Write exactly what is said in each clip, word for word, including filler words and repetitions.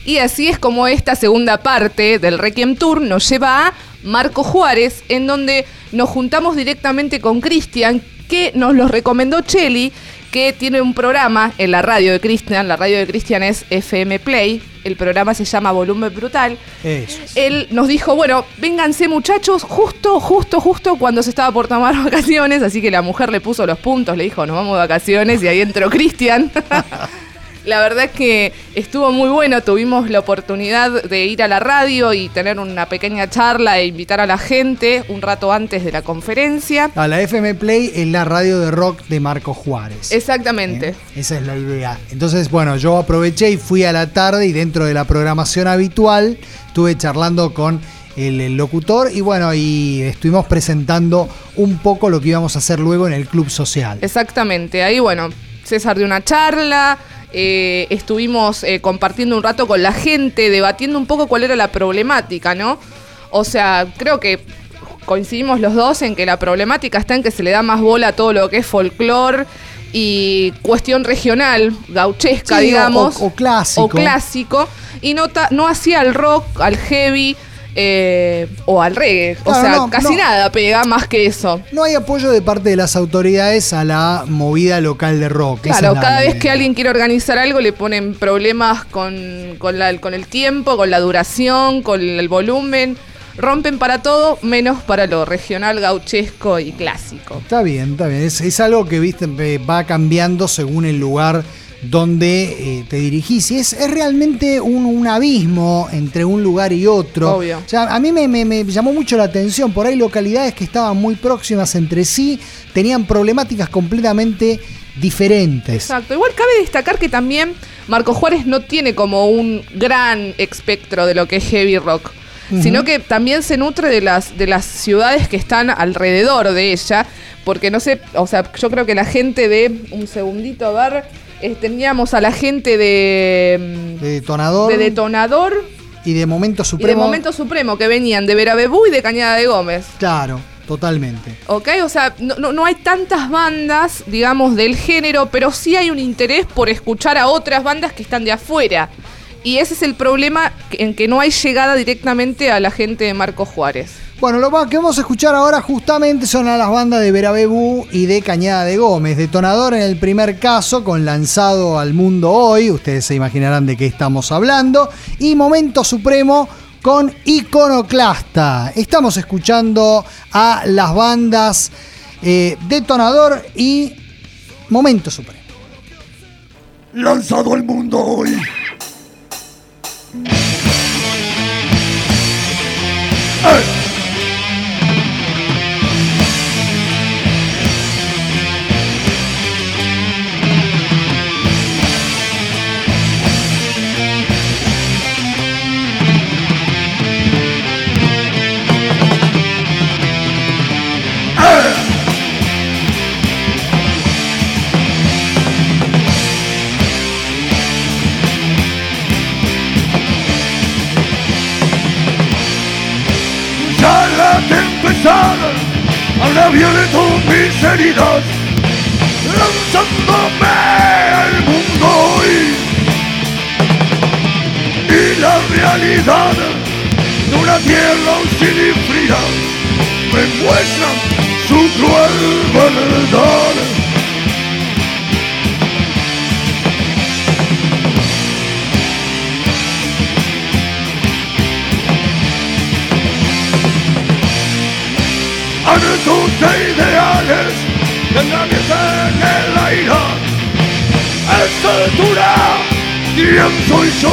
Y así es como esta segunda parte del Requiem Tour nos lleva a Marco Juárez, en donde nos juntamos directamente con Cristian, que nos lo recomendó Cheli, que tiene un programa en la radio de Cristian. La radio de Cristian es F M Play. El programa se llama Volumen Brutal. Eso. Él nos dijo, bueno, vénganse muchachos, justo, justo, justo cuando se estaba por tomar vacaciones. Así que la mujer le puso los puntos, le dijo, nos vamos de vacaciones. Y ahí entró Cristian. La verdad es que estuvo muy bueno, tuvimos la oportunidad de ir a la radio y tener una pequeña charla e invitar a la gente un rato antes de la conferencia. A la F M Play es la radio de rock de Marco Juárez. Exactamente. ¿Eh? Esa es la idea. Entonces, bueno, yo aproveché y fui a la tarde y dentro de la programación habitual estuve charlando con el, el locutor y bueno, y estuvimos presentando un poco lo que íbamos a hacer luego en el Club Social. Exactamente, ahí bueno, César dio una charla. Eh, estuvimos eh, compartiendo un rato con la gente, debatiendo un poco cuál era la problemática, ¿no? O sea, creo que coincidimos los dos en que la problemática está en que se le da más bola a todo lo que es folclore y cuestión regional, gauchesca, sí, digamos. O, o clásico. O clásico. Y no, ta- no hacía al rock, al heavy... Eh, o al reggae, claro, o sea, no, casi no. nada pega más que eso. No hay apoyo de parte de las autoridades a la movida local de rock. Claro, la cada vez idea. que alguien quiere organizar algo le ponen problemas con, con, la, con el tiempo, con la duración, con el volumen. Rompen para todo, menos para lo regional, gauchesco y clásico. Está bien, está bien. Es, es algo que viste va cambiando según el lugar donde eh, te dirigís. Y es, es realmente un, un abismo entre un lugar y otro. Obvio. O sea, a mí me, me, me llamó mucho la atención. Por ahí localidades que estaban muy próximas entre sí tenían problemáticas completamente diferentes. Exacto. Igual cabe destacar que también Marco Juárez no tiene como un gran espectro de lo que es heavy rock. Uh-huh. Sino que también se nutre de las, de las ciudades que están alrededor de ella. Porque no sé, o sea, yo creo que la gente de... Un segundito, a ver... Eh, teníamos a la gente de... De Detonador. De Detonador. Y de Momento Supremo. Y de Momento Supremo, que venían de Verabebú y de Cañada de Gómez. Claro, totalmente. Ok, o sea, no, no, no hay tantas bandas, digamos, del género, pero sí hay un interés por escuchar a otras bandas que están de afuera. Y ese es el problema en que no hay llegada directamente a la gente de Marco Juárez. Bueno, lo que vamos a escuchar ahora justamente son a las bandas de Verabebú y de Cañada de Gómez. Detonador en el primer caso, con Lanzado al Mundo Hoy, ustedes se imaginarán de qué estamos hablando. Y Momento Supremo con Iconoclasta. Estamos escuchando a las bandas eh, Detonador y Momento Supremo. Lanzado al Mundo Hoy. ¡Eh! Ahora violento mis heridas, lanzándome al mundo hoy. Y la realidad de una tierra hostil y fría me muestra su cruel verdad. Anhelos e ideales que nadie se el aire. A esta altura, ¿quién soy yo?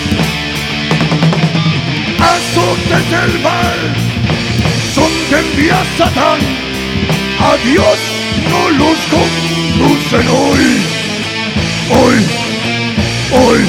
Azotes del mal son que envía Satán. A Dios no los conducen hoy, hoy, hoy.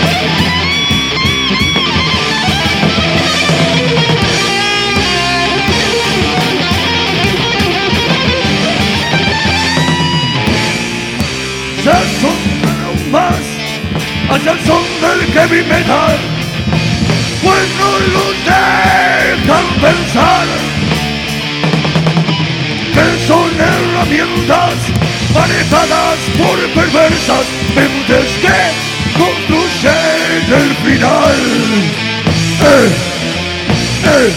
Ya son menos más, allá son del heavy metal, pues no lo dejan pensar, que son herramientas manejadas por perversas mentes que construyen el final. Eh, eh.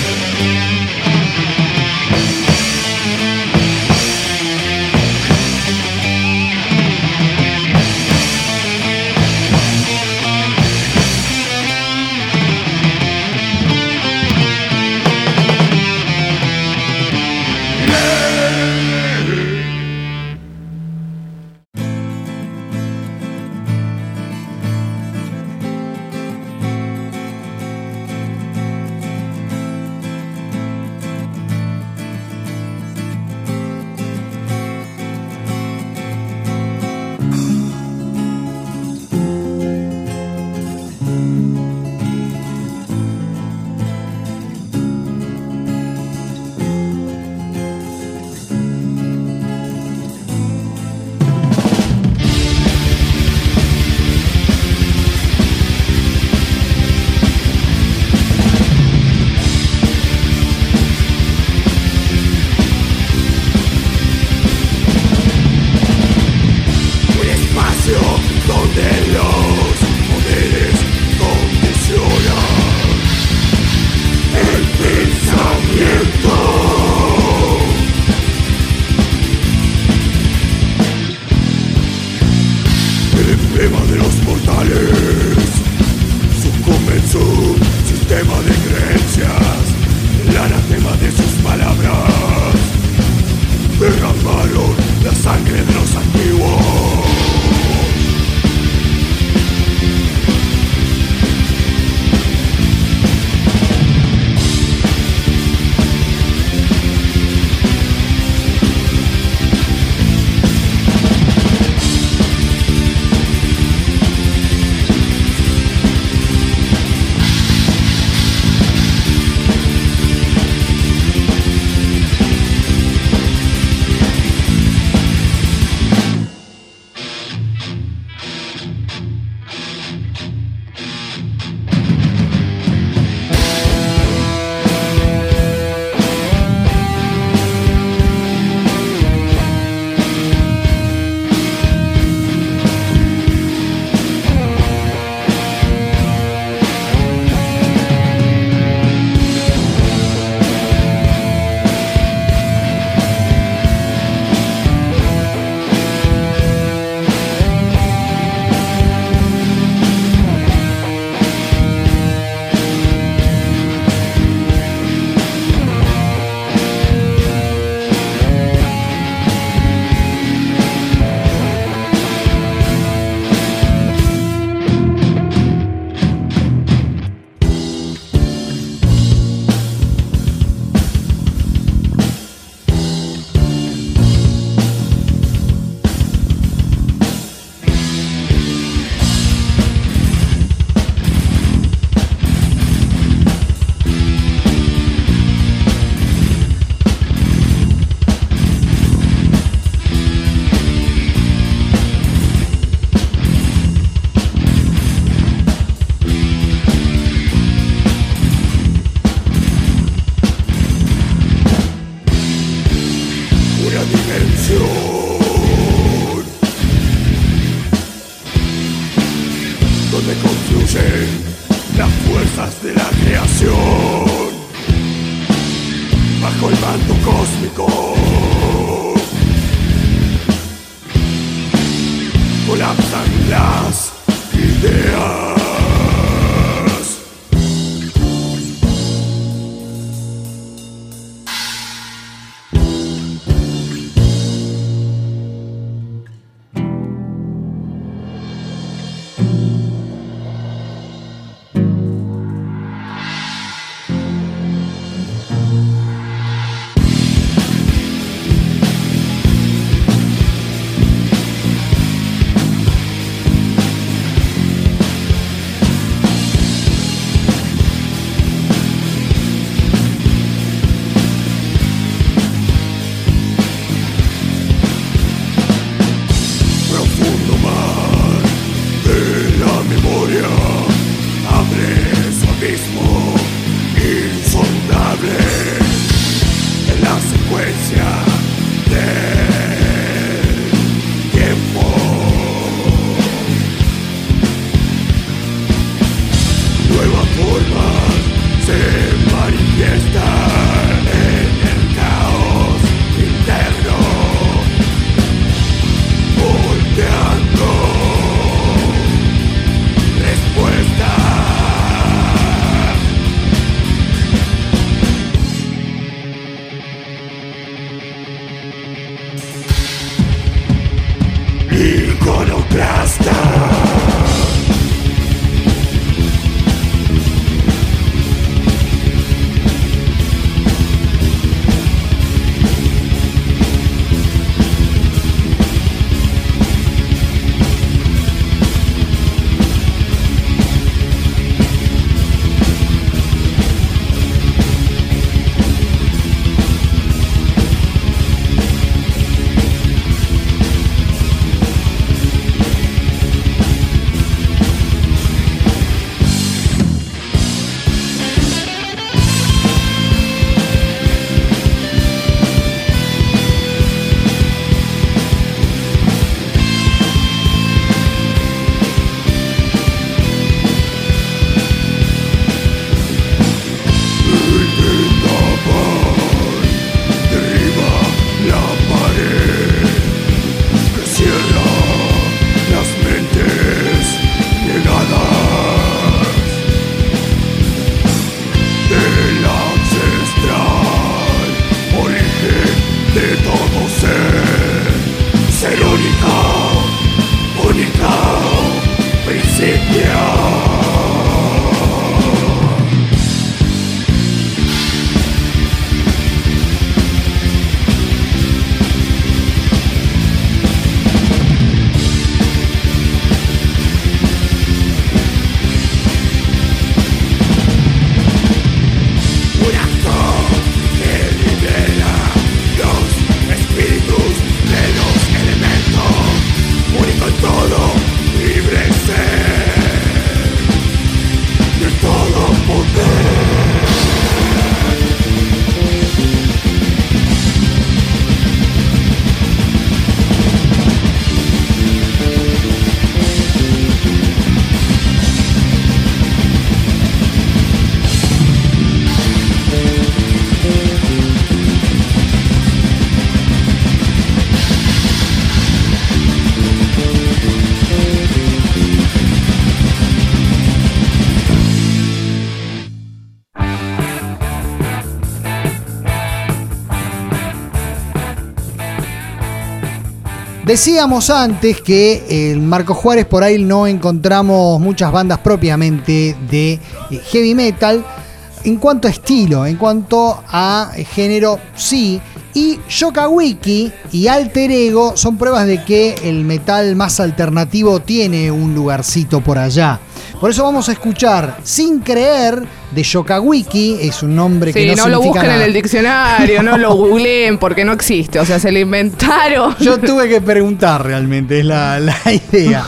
Decíamos antes que en Marcos Juárez por ahí no encontramos muchas bandas propiamente de heavy metal. En cuanto a estilo, en cuanto a género, sí. Y Yokawiki y Alter Ego son pruebas de que el metal más alternativo tiene un lugarcito por allá. Por eso vamos a escuchar Sin Creer de Yokawiki. Es un nombre sí, que no, no significa lo busquen nada. en el diccionario, no lo googleen porque no existe. O sea, se lo inventaron. Yo tuve que preguntar realmente, es la, la idea.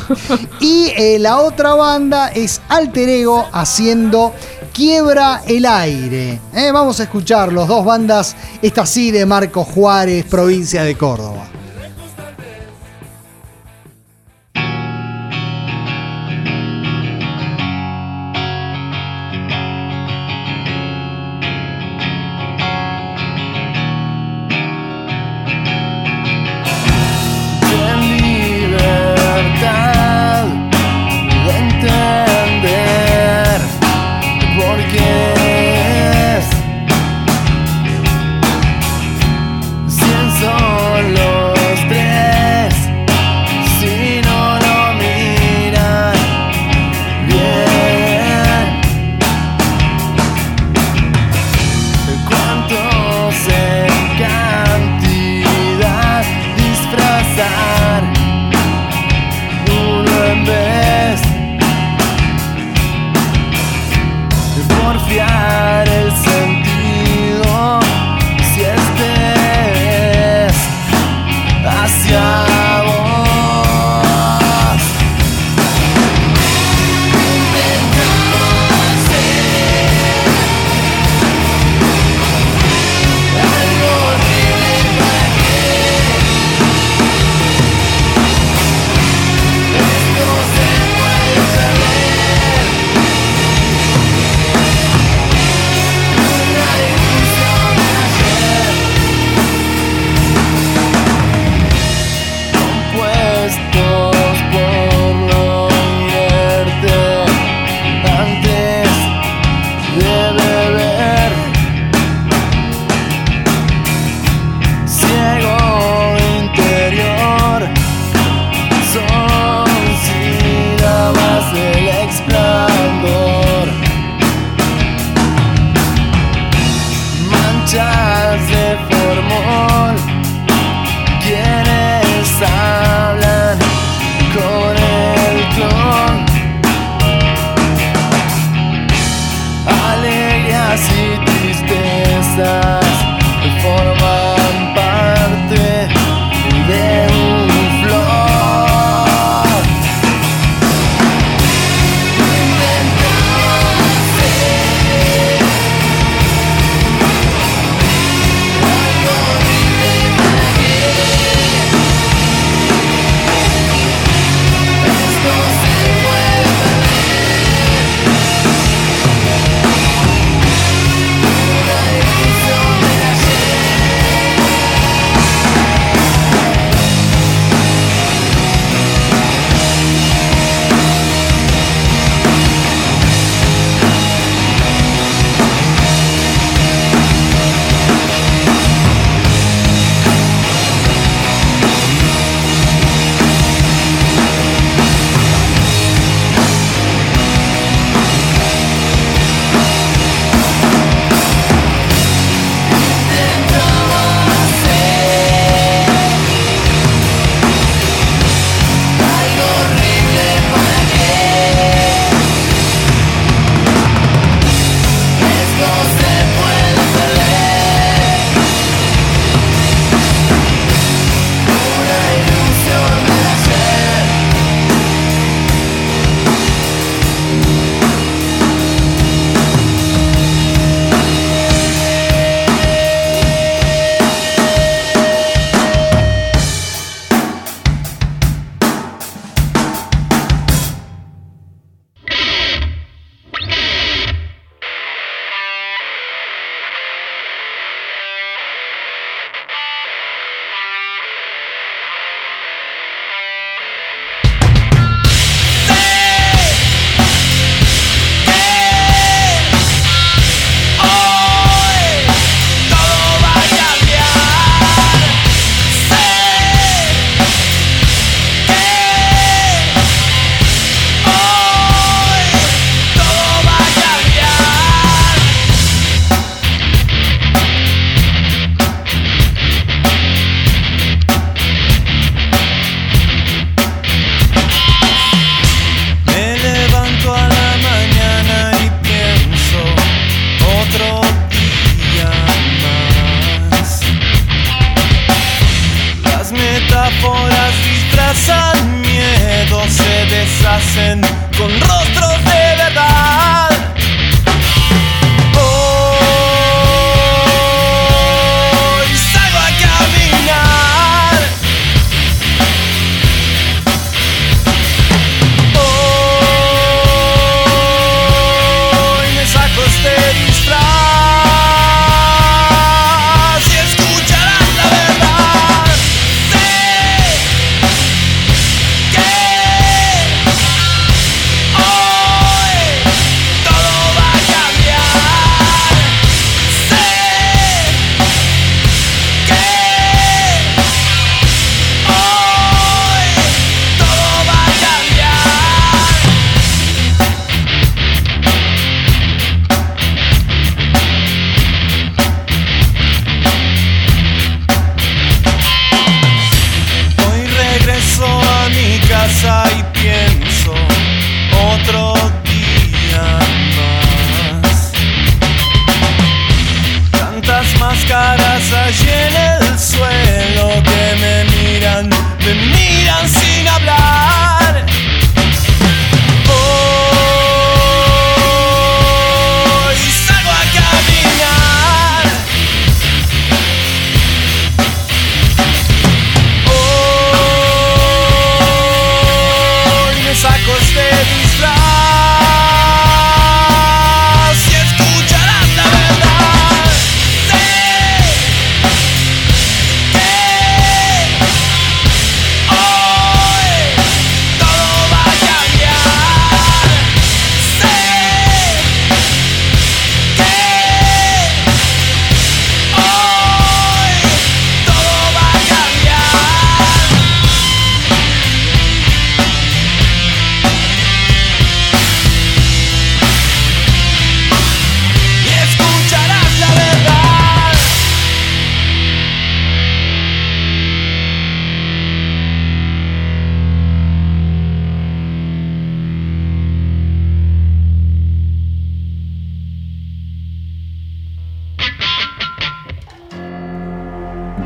Y eh, la otra banda es Alter Ego haciendo Quiebra el Aire. Eh, vamos a escuchar los dos bandas, esta sí de Marcos Juárez, provincia de Córdoba. Solo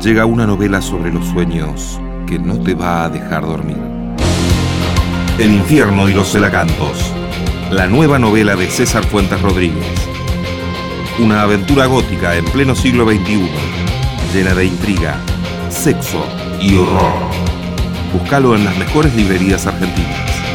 llega una novela sobre los sueños que no te va a dejar dormir. El infierno y los celacantos, la nueva novela de César Fuentes Rodríguez. Una aventura gótica en pleno siglo veintiuno, llena de intriga, sexo y horror. Búscalo en las mejores librerías argentinas.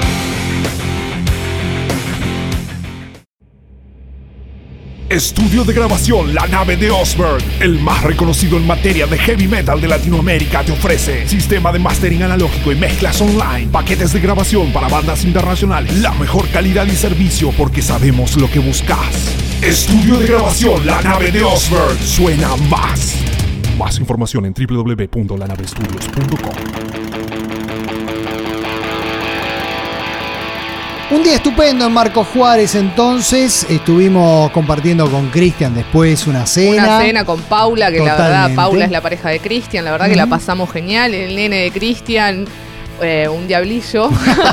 Estudio de grabación La Nave de Osberg, el más reconocido en materia de heavy metal de Latinoamérica, te ofrece sistema de mastering analógico y mezclas online, paquetes de grabación para bandas internacionales, la mejor calidad y servicio porque sabemos lo que buscas. Estudio de grabación La Nave de Osberg, suena más. Más información en doble u doble u doble u punto la nave studios punto com. Un día estupendo en Marcos Juárez, entonces estuvimos compartiendo con Cristian después una cena. Una cena con Paula, que Totalmente. la verdad Paula es la pareja de Cristian, la verdad uh-huh. que la pasamos genial, el nene de Cristian, eh, un diablillo,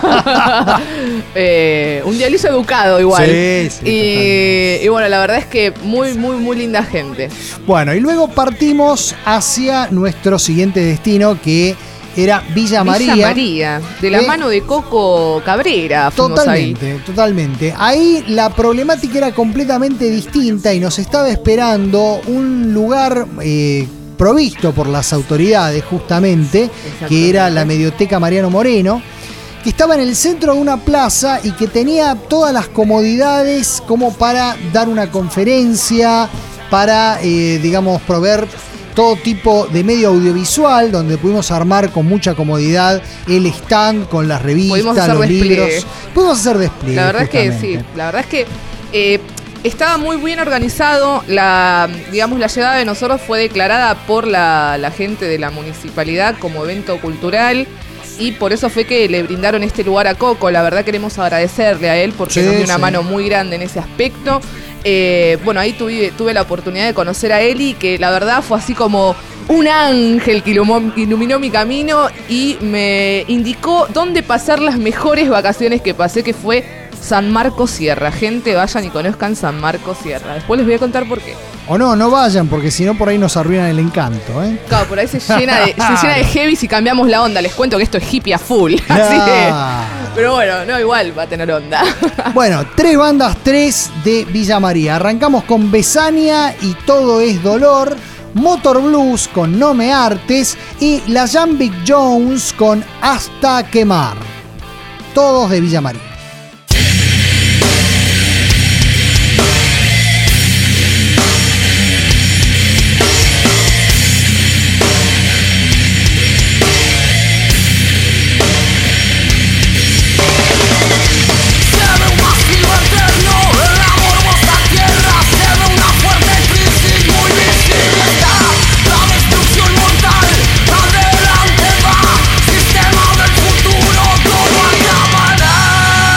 eh, un diablillo educado igual. Sí, sí, y, y bueno, la verdad es que muy, muy, muy linda gente. Bueno, y luego partimos hacia nuestro siguiente destino, que era Villa María. Villa María, de la eh, mano de Coco Cabrera. Totalmente, ahí. totalmente. Ahí la problemática era completamente distinta y nos estaba esperando un lugar eh, provisto por las autoridades, justamente, que era la Medioteca Mariano Moreno, que estaba en el centro de una plaza y que tenía todas las comodidades como para dar una conferencia, para, eh, digamos, proveer todo tipo de medio audiovisual, donde pudimos armar con mucha comodidad el stand con las revistas, los despliegue. libros. Pudimos hacer despliegue. La verdad justamente. es que sí, la verdad es que eh, estaba muy bien organizado. La, digamos, la llegada de nosotros fue declarada por la, la gente de la municipalidad como evento cultural. Y por eso fue que le brindaron este lugar a Coco. La verdad queremos agradecerle a él porque sí, nos dio una sí. mano muy grande en ese aspecto. Eh, bueno, ahí tuve, tuve la oportunidad de conocer a Eli, que la verdad fue así como un ángel que iluminó mi camino y me indicó dónde pasar las mejores vacaciones que pasé, que fue San Marcos Sierra. Gente, vayan y conozcan San Marcos Sierra. Después les voy a contar por qué. O no, no vayan, porque si no por ahí nos arruinan el encanto, ¿eh? Claro, por ahí se llena de, se llena de heavy si cambiamos la onda. Les cuento que esto es hippie a full. Así que, pero bueno, no, igual va a tener onda. Bueno, tres bandas, tres de Villa María. Arrancamos con Besania y Todo es Dolor, Motor Blues con No Me Hartes y la Jambic Jones con Hasta Quemar. Todos de Villa María. Sistema del futuro, todo acabará.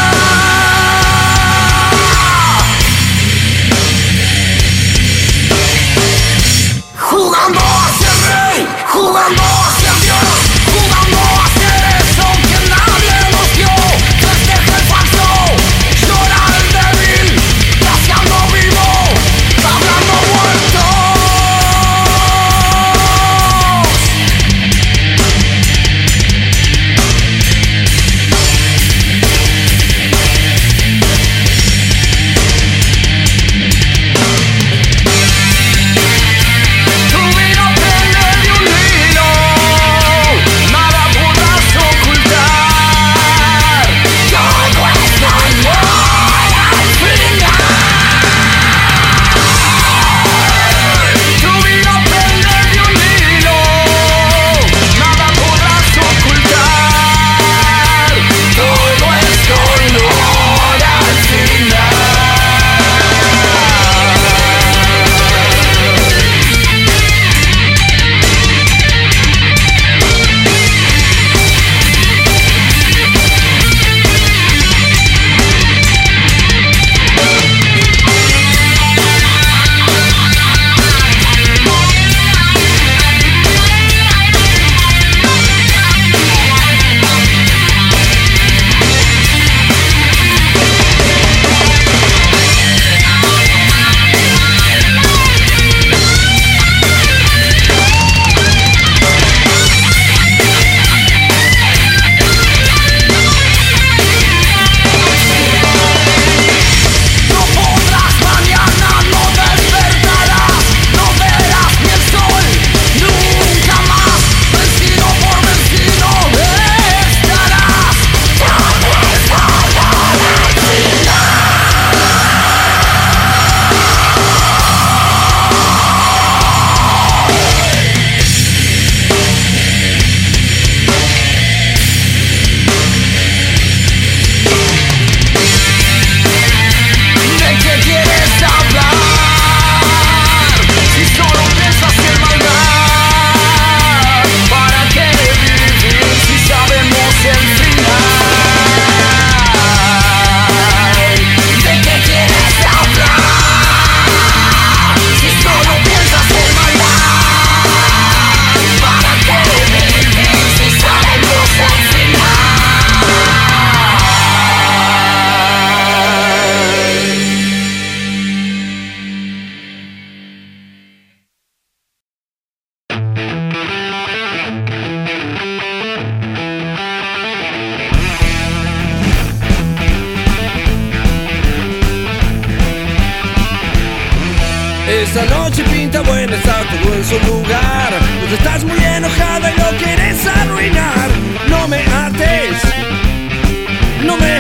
Esta noche pinta buena, está todo en su lugar. Pues estás muy enojada y lo quieres arruinar. No me ates, no me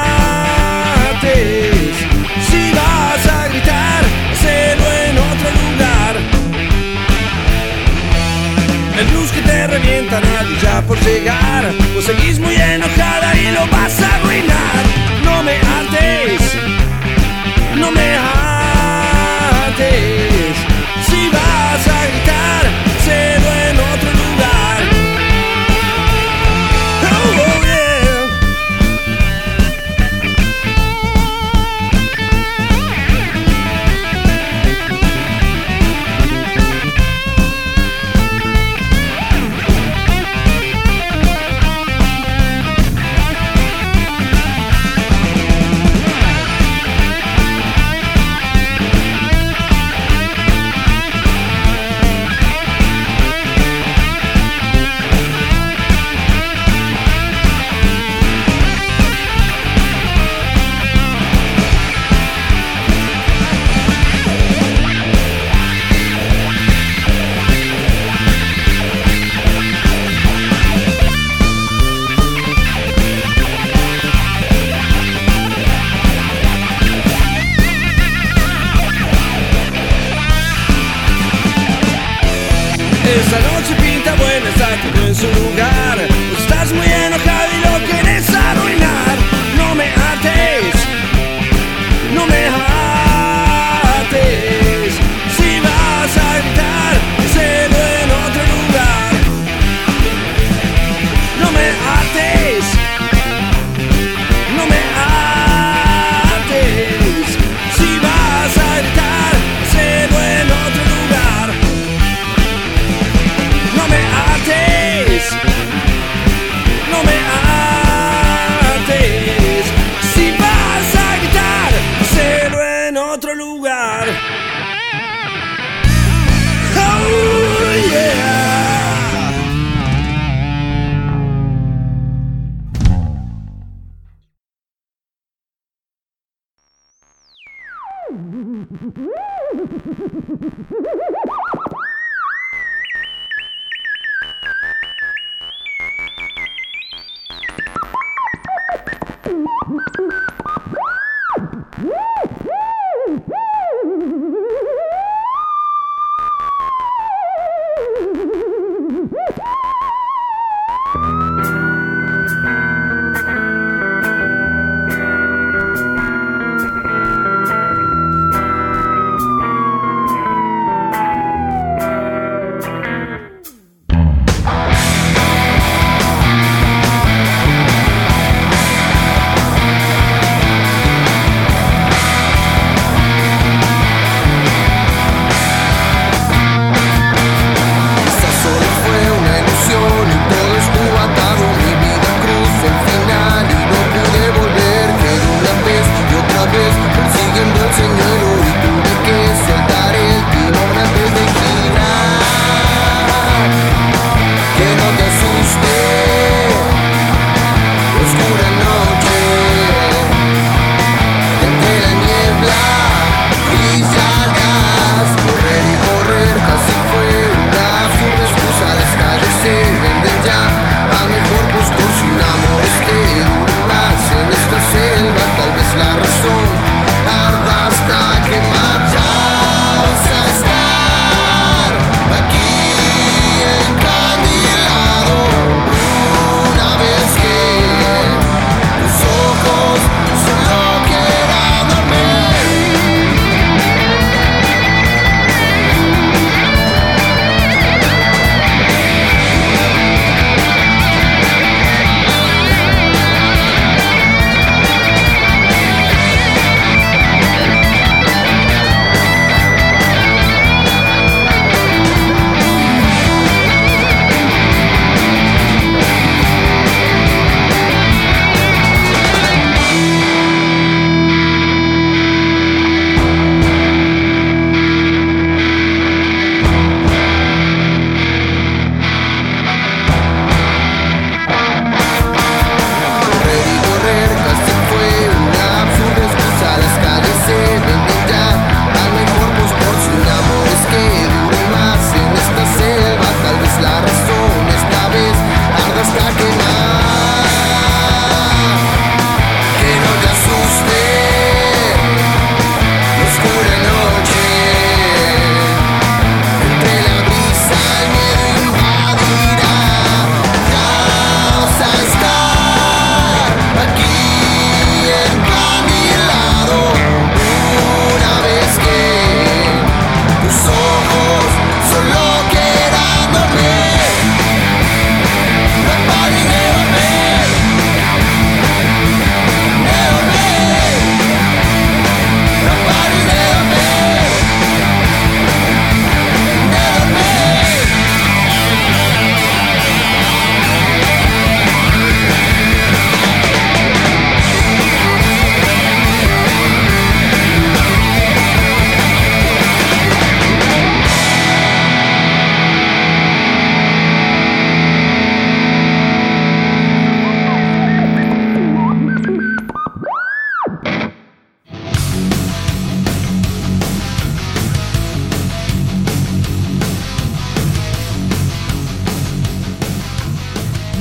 ates. Si vas a gritar, hazlo en otro lugar. El blues que te revienta, nadie ya por llegar. Pues seguís muy enojada y lo vas a arruinar. No me ates, no me ates. Si vas a gritar, hazlo en otro lugar. Oh, yeah. Esta noche pinta buena, está todo en su lugar. Pues estás muy enojado y lo quieres arruinar. No me ates, no me ates. Si vas a gritar, hazlo en otro lugar. No me ates, no me ates. Si vas a gritar, hazlo en otro lugar. No me ates, no me ates. Si vas a gritar, hazlo en otro lugar. Oh yeah.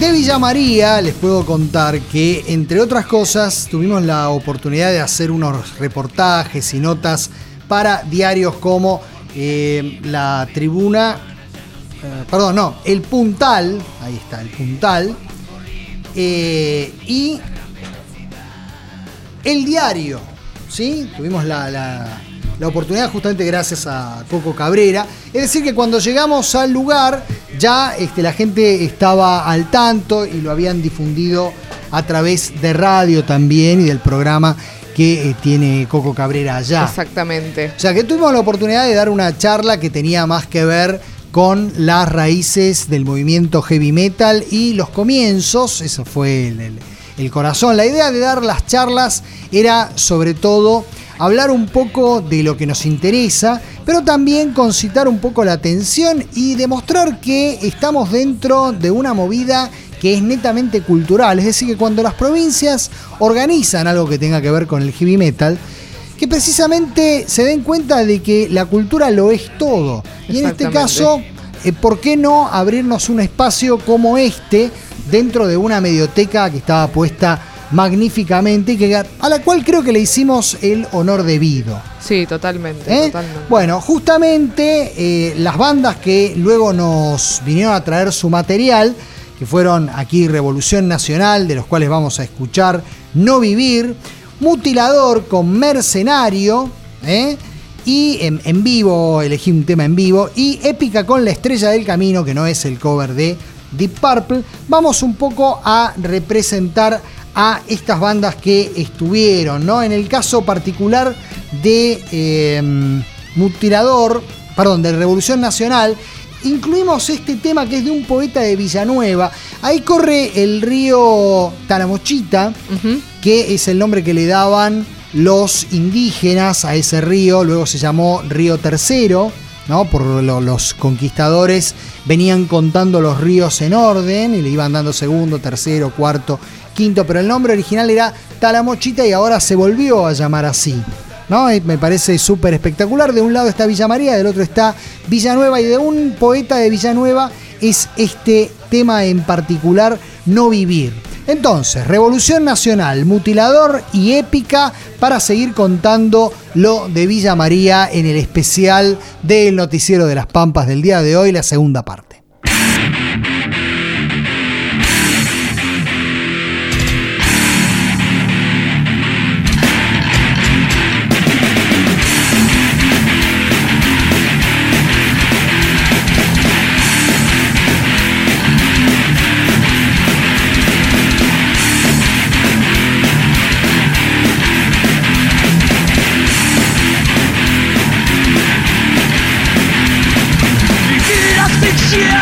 de Villa María les puedo contar que, entre otras cosas, tuvimos la oportunidad de hacer unos reportajes y notas para diarios como eh, La Tribuna, eh, perdón, no, El Puntal, ahí está, El Puntal, eh, y El Diario, ¿sí? Tuvimos la... la La oportunidad justamente gracias a Coco Cabrera. Es decir, que cuando llegamos al lugar ya este, la gente estaba al tanto y lo habían difundido a través de radio también y del programa que eh, tiene Coco Cabrera allá. Exactamente. O sea que tuvimos la oportunidad de dar una charla que tenía más que ver con las raíces del movimiento heavy metal y los comienzos. Eso fue el, el, el corazón. La idea de dar las charlas era sobre todo hablar un poco de lo que nos interesa, pero también concitar un poco la atención y demostrar que estamos dentro de una movida que es netamente cultural. Es decir, que cuando las provincias organizan algo que tenga que ver con el heavy metal, que precisamente se den cuenta de que la cultura lo es todo. Y en este caso, eh, ¿por qué no abrirnos un espacio como este dentro de una medioteca que estaba puesta magníficamente, que, a la cual creo que le hicimos el honor debido? Sí, totalmente, ¿Eh? totalmente. Bueno, justamente eh, las bandas que luego nos vinieron a traer su material, que fueron aquí Revolución Nacional, de los cuales vamos a escuchar No Vivir, Mutilador con Mercenario, ¿eh? y en, en vivo, elegí un tema en vivo, y Épica con La Estrella del Camino, que no es el cover de Deep Purple. Vamos un poco a representar a estas bandas que estuvieron, ¿no? En el caso particular de eh, Mutilador, perdón, de Revolución Nacional, incluimos este tema que es de un poeta de Villanueva. Ahí corre el río Talamochita, uh-huh. que es el nombre que le daban los indígenas a ese río. Luego se llamó Río Tercero, ¿no? Por lo, los conquistadores venían contando los ríos en orden y le iban dando segundo, tercero, cuarto, quinto, pero el nombre original era Talamochita y ahora se volvió a llamar así, ¿no? Y me parece súper espectacular. De un lado está Villa María, del otro está Villanueva, y de un poeta de Villanueva es este tema en particular, No Vivir. Entonces, Revolución Nacional, Mutilador y Épica, para seguir contando lo de Villa María en el especial del Noticiero de las Pampas del día de hoy, la segunda parte. Vivir asfixiado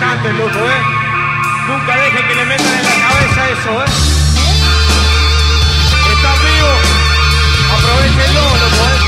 importante, loco, ¿eh? Nunca deje que le metan en la cabeza eso, ¿eh? Están vivos, aprovechenlo, loco, ¿eh?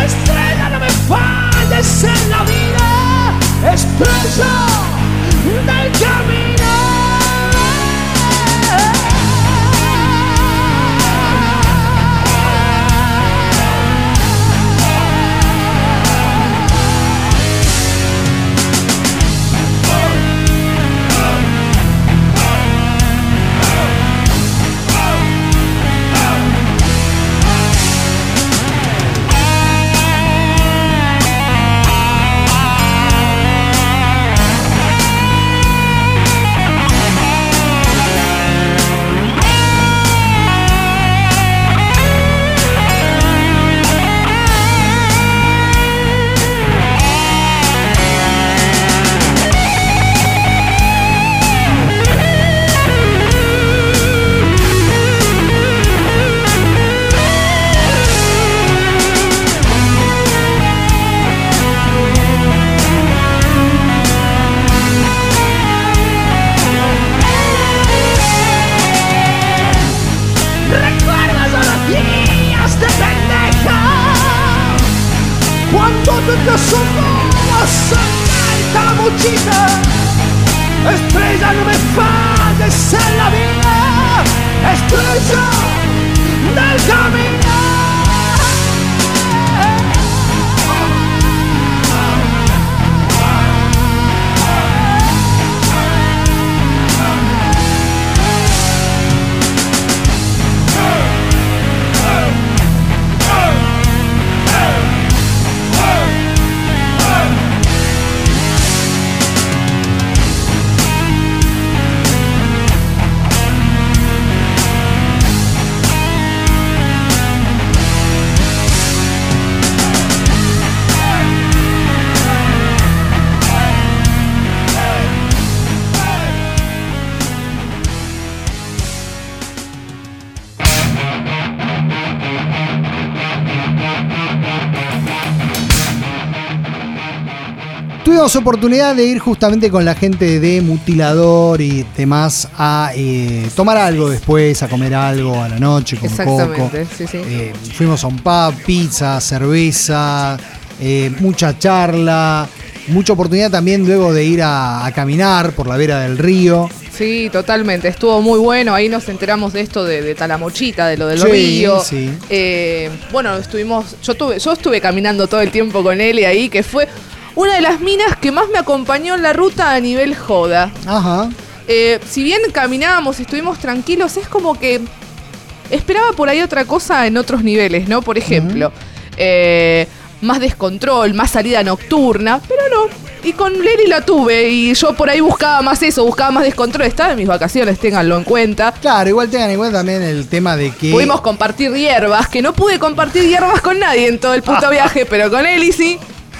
estrella, no me falles en la vida, estrella del camino. Te asomabas en la mochila, estrella, no me falles en la vida, estrella del camino. Tuvimos oportunidad de ir justamente con la gente de Mutilador y demás a eh, tomar algo después, a comer algo a la noche con Coco. Sí, sí. Eh, fuimos a un pub, pizza, cerveza, eh, mucha charla, mucha oportunidad también luego de ir a, a caminar por la vera del río. Sí, totalmente. Estuvo muy bueno. Ahí nos enteramos de esto de, de Talamochita, de lo del sí, río. Sí. Eh, bueno, estuvimos. Yo tuve, yo estuve caminando todo el tiempo con él y ahí, que fue una de las minas que más me acompañó en la ruta a nivel joda. Ajá. Eh, si bien caminábamos y estuvimos tranquilos, es como que esperaba por ahí otra cosa en otros niveles, ¿no? Por ejemplo, uh-huh. eh, más descontrol, más salida nocturna, pero no. Y con Leli la tuve y yo por ahí buscaba más eso, buscaba más descontrol. Estaba en mis vacaciones, ténganlo en cuenta. Claro, igual tengan en cuenta también el tema de que... Pudimos compartir hierbas, que no pude compartir hierbas con nadie en todo el puto viaje, pero con Leli sí.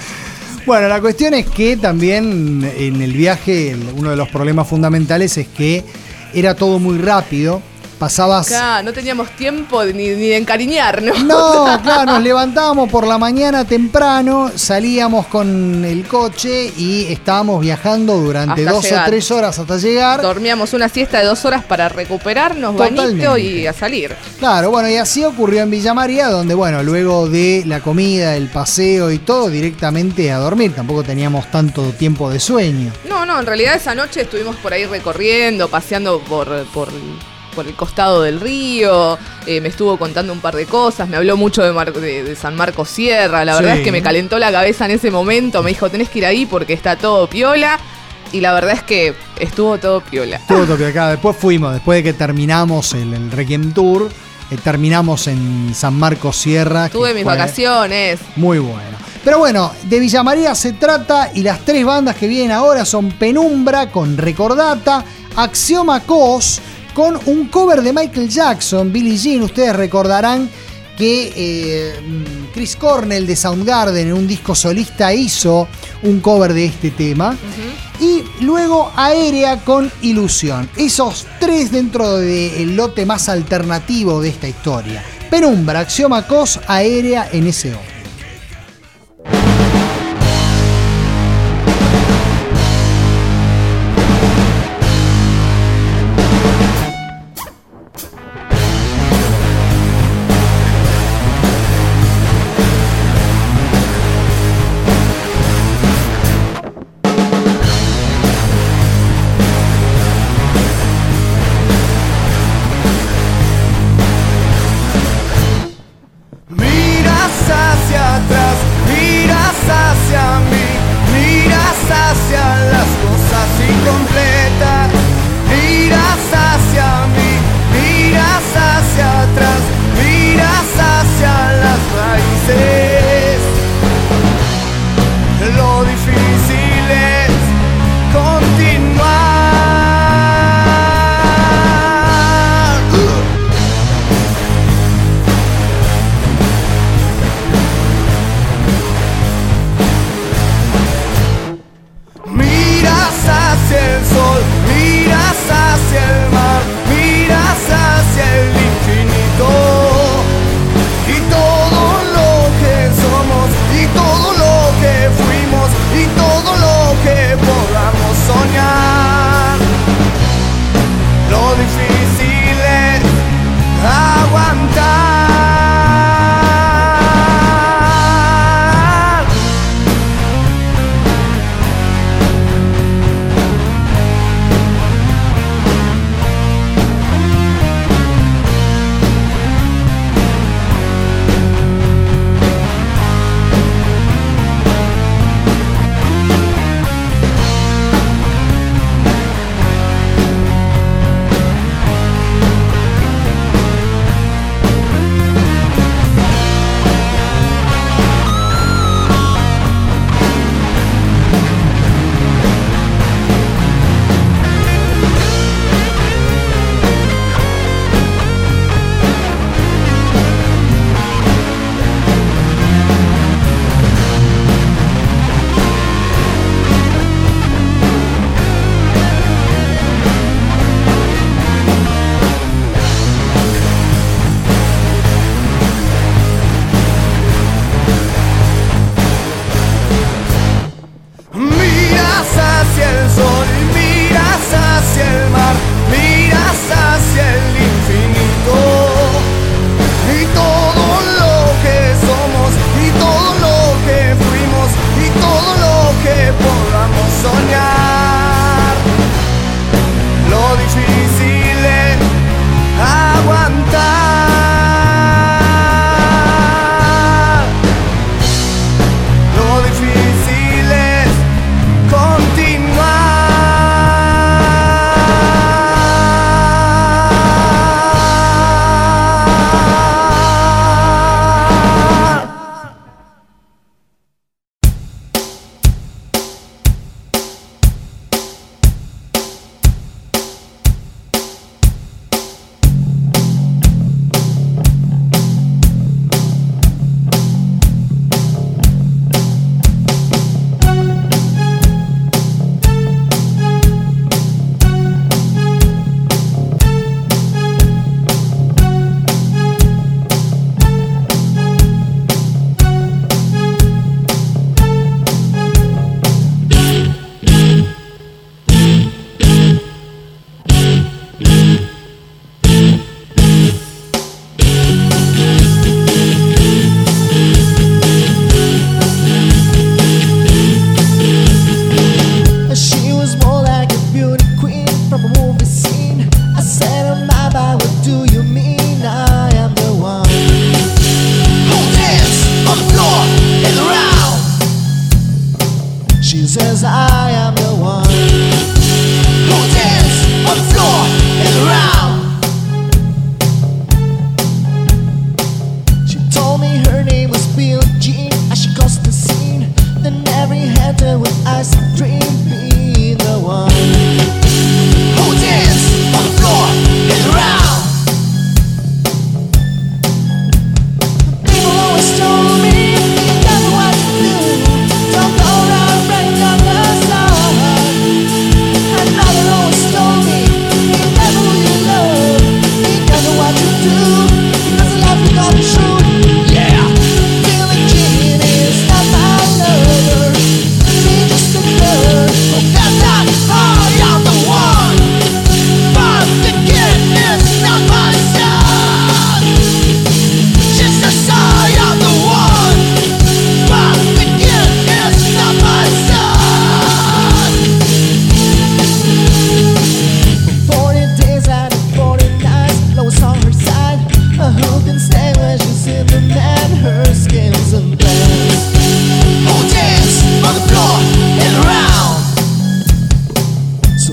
Bueno, la cuestión es que también en el viaje uno de los problemas fundamentales es que era todo muy rápido. Pasabas... Claro, no teníamos tiempo ni, ni de encariñarnos. No, claro, nos levantábamos por la mañana temprano, salíamos con el coche y estábamos viajando durante hasta dos llegar. o tres horas hasta llegar. Dormíamos una siesta de dos horas para recuperarnos, Totalmente. Bañito y a salir. Claro, bueno, y así ocurrió en Villa María, donde, bueno, luego de la comida, el paseo y todo, directamente a dormir. Tampoco teníamos tanto tiempo de sueño. No, no, en realidad esa noche estuvimos por ahí recorriendo, paseando por... por por el costado del río, eh, me estuvo contando un par de cosas, me habló mucho de, Mar- de, de San Marcos Sierra, la sí. verdad es que me calentó la cabeza en ese momento, me dijo, tenés que ir ahí porque está todo piola, y la verdad es que estuvo todo piola. Estuvo todo piola, después fuimos, después de que terminamos el, el Requiem Tour, eh, terminamos en San Marcos Sierra. Tuve mis vacaciones. Muy bueno. Pero bueno, de Villa María se trata y las tres bandas que vienen ahora son Penumbra con Recordata, Axioma Cos, con un cover de Michael Jackson, Billie Jean. Ustedes recordarán que eh, Chris Cornell de Soundgarden en un disco solista hizo un cover de este tema. Uh-huh. Y luego Aérea con Ilusión. Esos tres dentro del lote más alternativo de esta historia. Penumbra, Axioma Cos, Aérea en ese orden.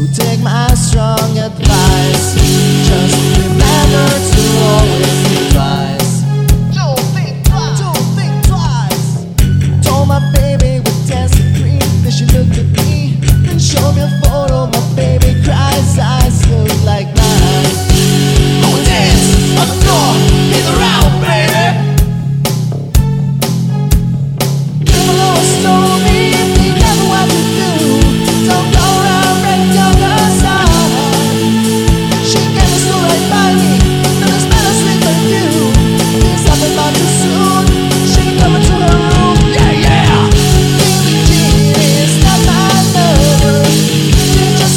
So take my strong advice. Just remember to always think twice. Don't think twice. Don't think twice. Told my baby with dancing cream. Then she looked at me and showed me a photo. My baby cries, eyes look like mine. Go dance on the floor, hit the round, baby. People always told me be careful what you do. Don't go around breaking your other side. She came and stood right by me. Then I smell a sweet perfume. Things happen about too soon. She come into her room, yeah, yeah. Billie Jean is not my lover. She just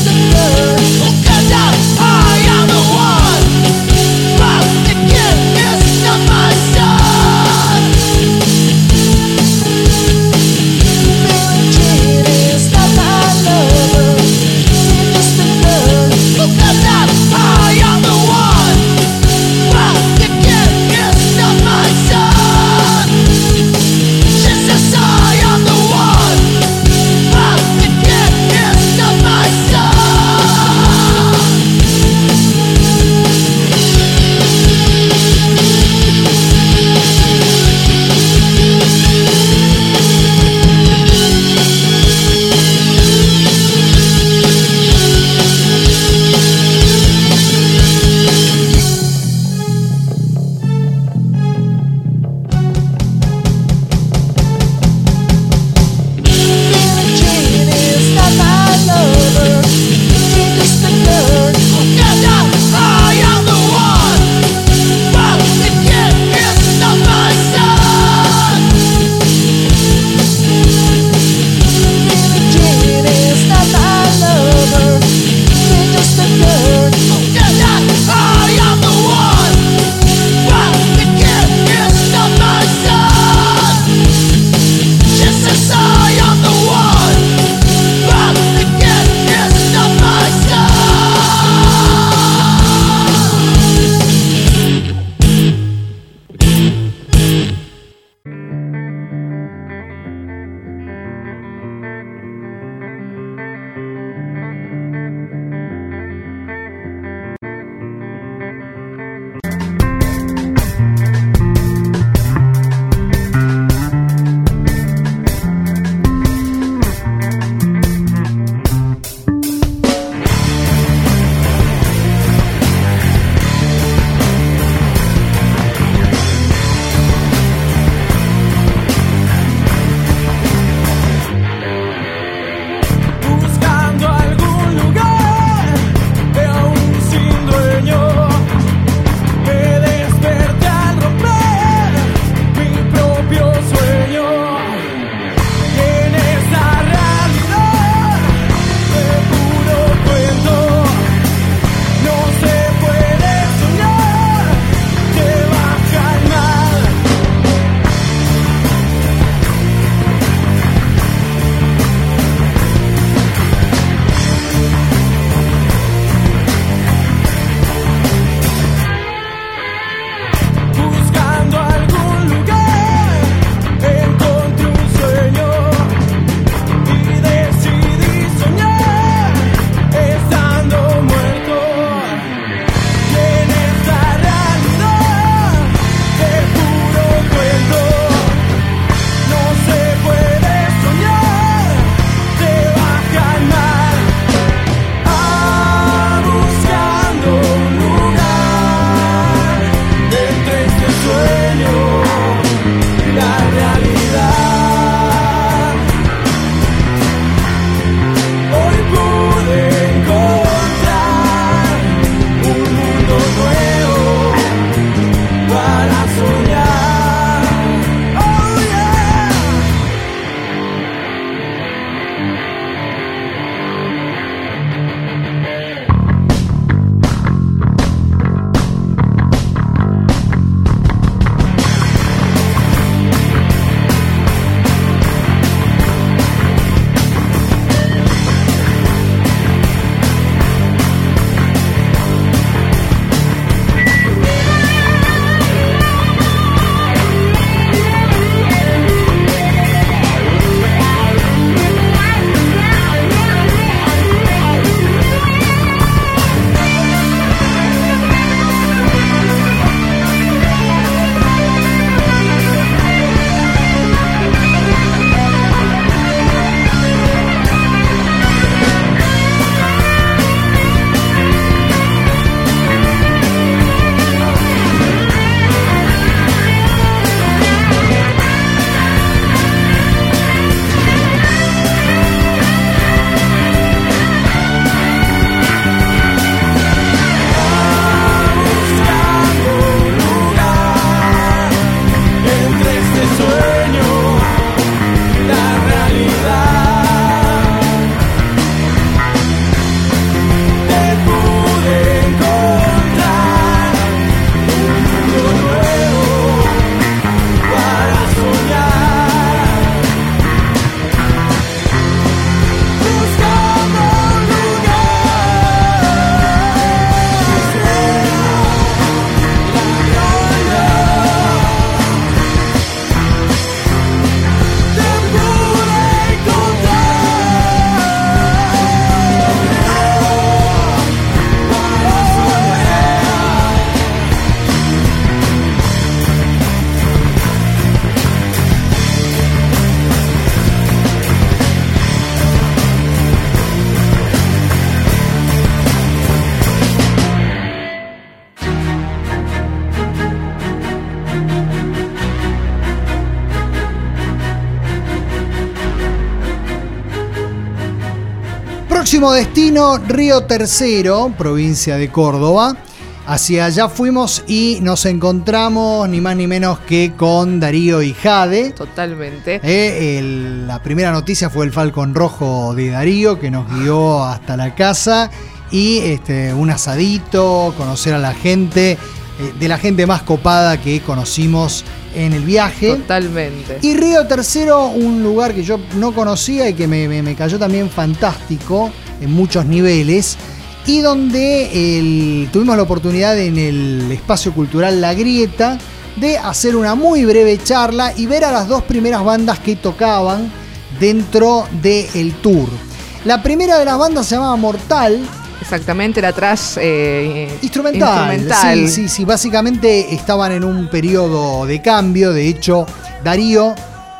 Próximo destino, Río Tercero, provincia de Córdoba. Hacia allá fuimos y nos encontramos ni más ni menos que con Darío y Jade. Totalmente. Eh, el- la primera noticia fue el Falcon Rojo de Darío, que nos guió hasta la casa. Y este, un asadito, conocer a la gente, eh, de la gente más copada que conocimos en el viaje. Totalmente. Y Río Tercero, un lugar que yo no conocía y que me, me- me cayó también fantástico en muchos niveles. Y donde el- tuvimos la oportunidad en el espacio cultural La Grieta de hacer una muy breve charla y ver a las dos primeras bandas que tocaban dentro del tour. La primera de las bandas se llamaba Mortal. Exactamente, era trash eh, Instrumental. instrumental. Sí, sí, sí. Básicamente estaban en un periodo de cambio. De hecho, Darío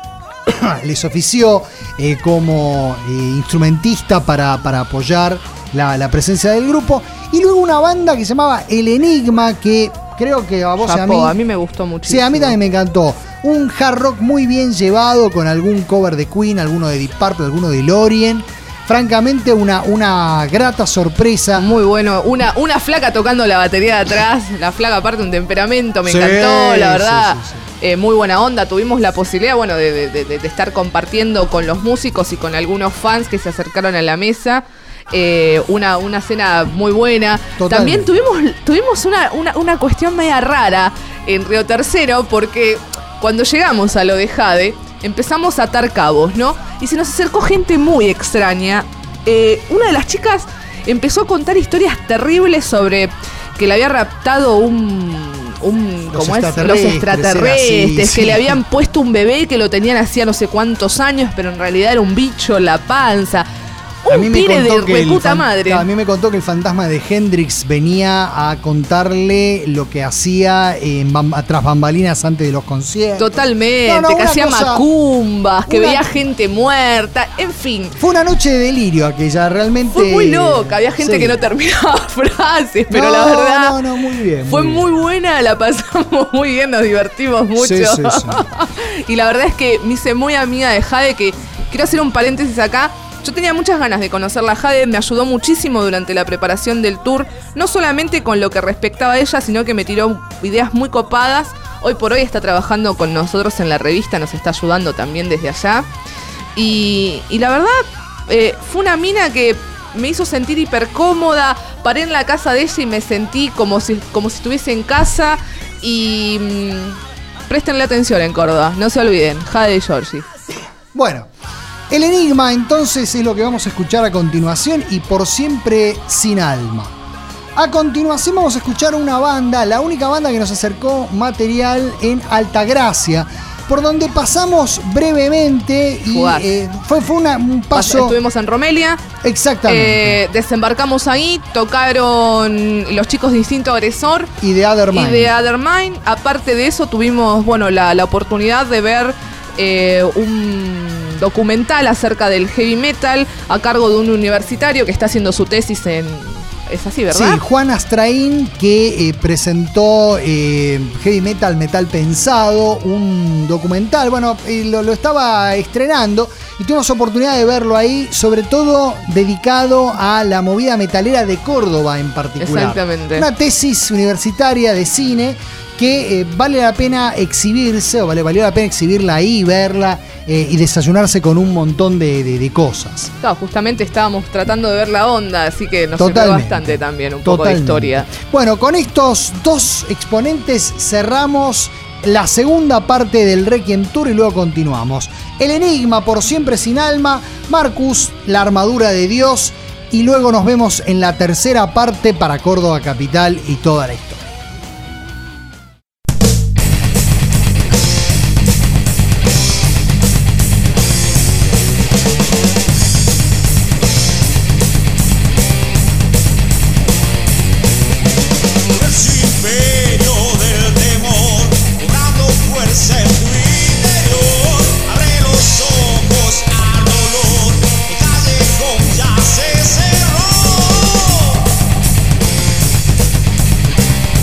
les ofició eh, como eh, instrumentista para, para apoyar la, la presencia del grupo. Y luego una banda que se llamaba El Enigma, que creo que a vos y a Chapó, mí... a mí me gustó muchísimo. Sí, a mí también me encantó. Un hard rock muy bien llevado, con algún cover de Queen, alguno de Deep Purple, alguno de Lorien. Francamente, una, una grata sorpresa. Muy bueno. Una, una flaca tocando la batería de atrás. La flaca, aparte, un temperamento. Me Sí, encantó, la verdad. sí, sí, sí. Eh, muy buena onda. Tuvimos la posibilidad, bueno, de, de- de- de estar compartiendo con los músicos y con algunos fans que se acercaron a la mesa. Eh, una, una cena muy buena. Totalmente. También tuvimos, tuvimos una, una, una cuestión media rara en Río Tercero, porque cuando llegamos a lo de Jade, empezamos a atar cabos, ¿no? Y se nos acercó gente muy extraña. Eh, una de las chicas empezó a contar historias terribles sobre que le había raptado un... un Los ¿cómo es? Los extraterrestres, extraterrestres, era así, que sí. le habían puesto un bebé que lo tenían hacía no sé cuántos años, pero en realidad era un bicho en la panza. A Un mí me pire de contó que el reputa fan- madre. A mí me contó que el fantasma de Hendrix venía a contarle lo que hacía en bam- tras bambalinas antes de los conciertos. Totalmente, No, no, que una hacía cosa- macumbas, que una- veía gente muerta, en fin. Fue una noche de delirio aquella, realmente. Fue muy loca, había gente Sí. que no terminaba frases, pero No, la verdad No, no, muy bien. fue muy buena, la pasamos muy bien, nos divertimos mucho. Sí, sí, sí. Y la verdad es que me hice muy amiga de Jade, que quiero hacer un paréntesis acá. Yo tenía muchas ganas de conocerla a Jade, me ayudó muchísimo durante la preparación del tour, no solamente con lo que respectaba a ella, sino que me tiró ideas muy copadas. Hoy por hoy está trabajando con nosotros en la revista, nos está ayudando también desde allá. Y, y la verdad, eh, fue una mina que me hizo sentir hiper cómoda. Paré en la casa de ella y me sentí como si, como si estuviese en casa. Y mmm, préstenle atención en Córdoba, no se olviden, Jade y Georgie. Bueno, El Enigma entonces es lo que vamos a escuchar a continuación y Por Siempre Sin Alma. A continuación vamos a escuchar una banda, la única banda que nos acercó material en Altagracia, por donde pasamos brevemente y Fugaz. eh, fue, fue una- un Pas- paso... Estuvimos en Romelia. Exactamente. Eh, desembarcamos ahí, tocaron los chicos de Instinto Agresor y de Other y Mind. de Other Mind. Aparte de eso, tuvimos bueno la, la oportunidad de ver eh, un documental acerca del heavy metal a cargo de un universitario que está haciendo su tesis en... Es así, ¿verdad? Sí, Juan Astraín, que eh, presentó eh, Heavy Metal, Metal Pensado, un documental. Bueno, eh, lo, lo estaba estrenando y tuvimos oportunidad de verlo ahí, sobre todo dedicado a la movida metalera de Córdoba en particular. Exactamente. Una tesis universitaria de cine que eh, vale la pena exhibirse, o vale, valió la pena exhibirla ahí, verla eh, y desayunarse con un montón de, de- de cosas. Claro, justamente estábamos tratando de ver la onda, así que nos sirvió Totalmente. bastante también un poco Totalmente. de historia. Bueno, con estos dos exponentes cerramos la segunda parte del Requiem Tour y luego continuamos. El Enigma, Por Siempre Sin Alma, Marcus, La Armadura de Dios, y luego nos vemos en la tercera parte para Córdoba Capital y toda la historia. Ese imperio del temor, cobrando fuerza en tu interior. Abre los ojos al dolor, el callejón ya se cerró.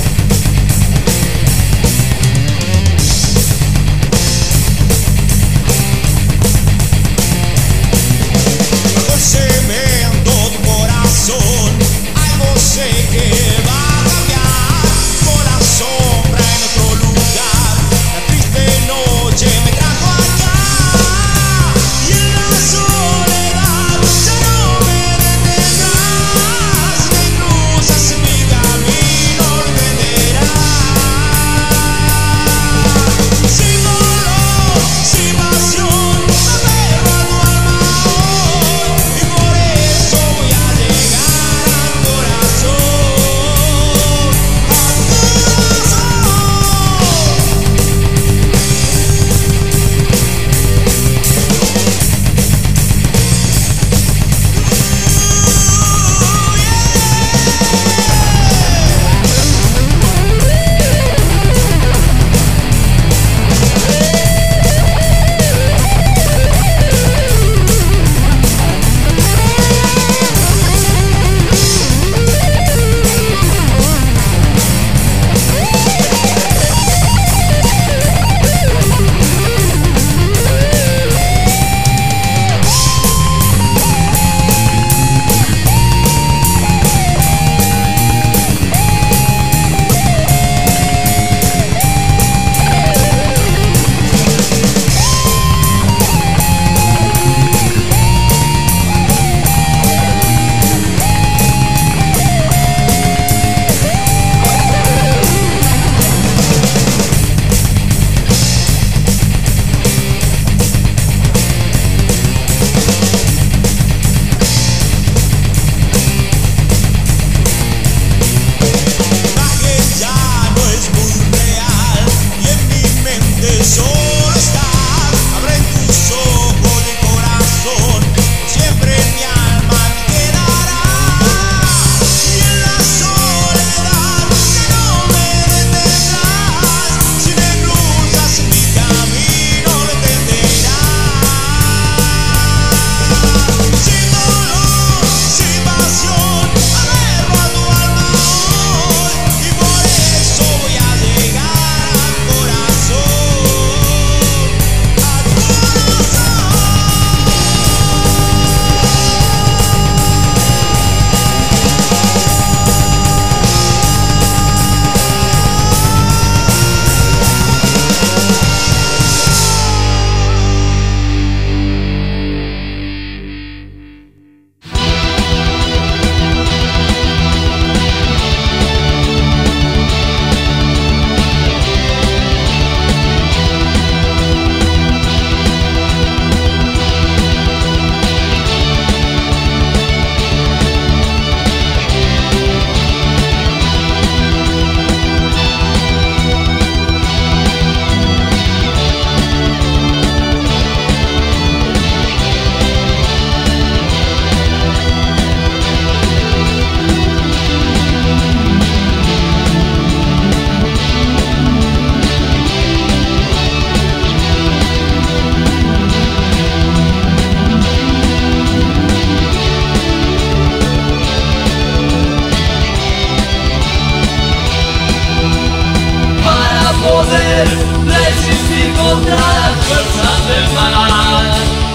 poder resistir contra las fuerzas del mal.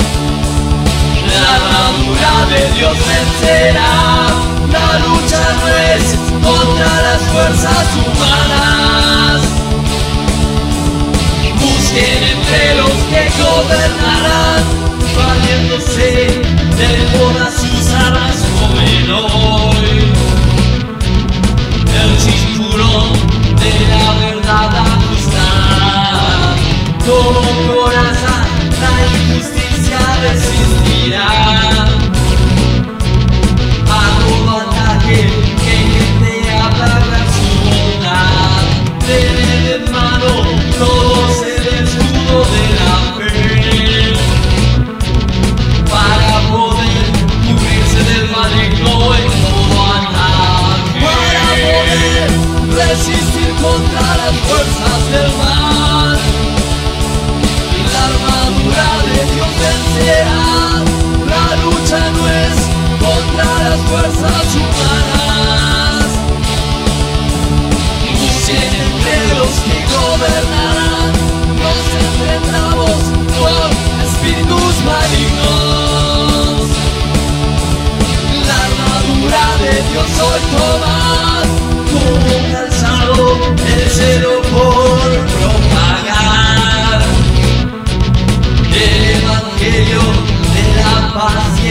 La armadura de Dios vencerá. La lucha no es contra las fuerzas humanas. Busquen entre los que gobernarán, valiéndose de todas sus armas como hoy. El cinturón de la verdad ajustará. Todo corazón la injusticia resistirá. A todo ataque que intente apagar su bondad. Tener en mano todos el escudo de la fe, para poder cubrirse del maligno en todo ataque. Para poder resistir contra las fuerzas del mal. La armadura de Dios vencerá. La lucha no es contra las fuerzas humanas. Busquen entre los que gobernarán, nos enfrentamos con espíritus malignos. La armadura de Dios hoy tomad como calzado el celo por propagar el evangelio de la paz y